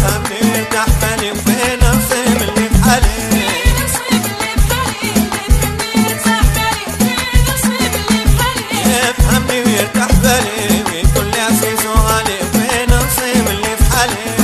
يفهمني يرتاح بالي وفي نصيب اللي في حالي يفهمني ويرتاح بالي ويكون لي عزيز وغالي وفي نصيب اللي في حالي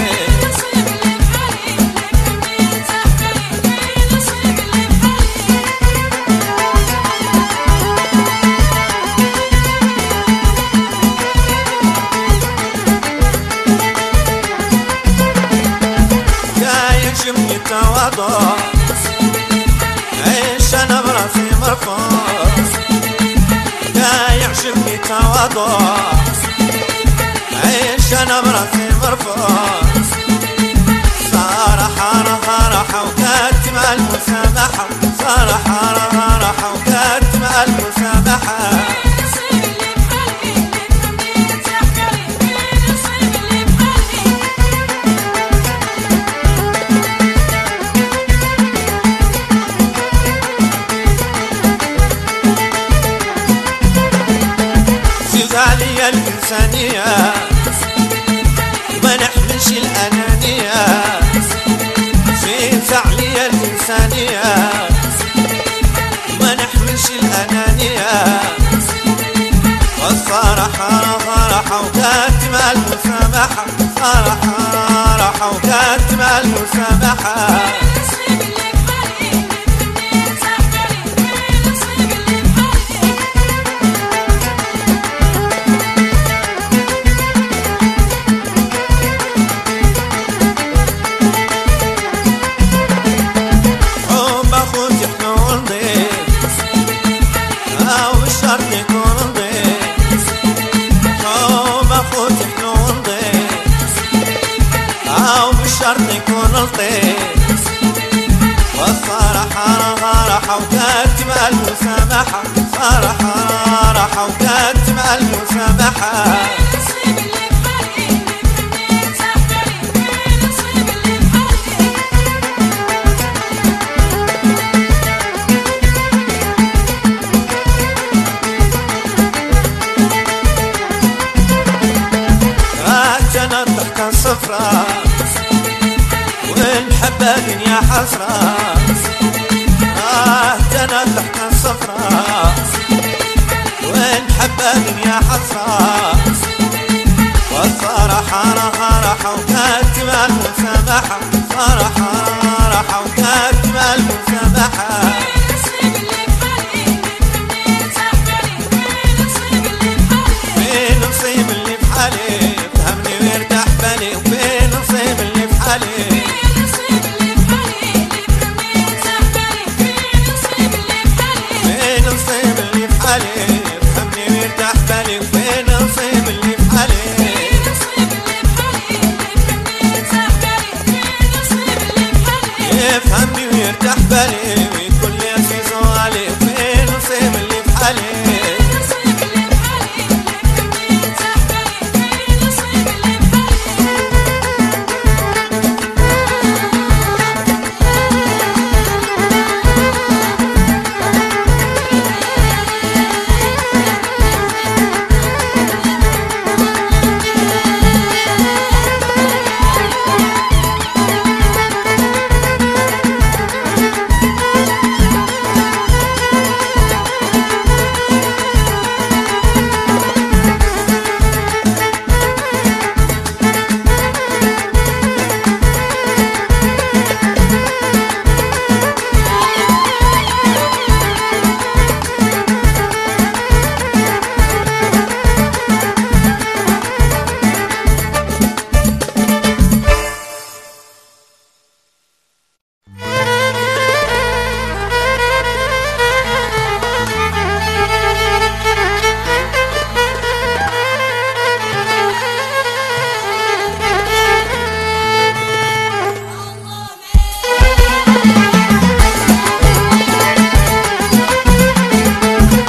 يعجبني التواضع عيش انا براسي مرفوع يعجبني التواضع عيش انا براسي مرفوع صراحة راحة وكاتم المسامحة صراحة راحة وكاتم المسامحة علي الإنسانية ما نحملش الأنانية زيد علي الإنسانية ما نحملش الأنانية والصراحة راحة وكاتم المسامحة صراحة راحة وكاتم المسامحة شرط يكون لطيف والصراحة راحة وكاتم المسامحة صراحة راحة وكاتم المسامحة راجنا الضحكة الصفراء والمحبة دنيا حسرة جنى الضحكة الصفراء والمحبة دنيا حسرة والصراحة راحة وكاتم المسامحة صراحة راحة وكاتم المسامحة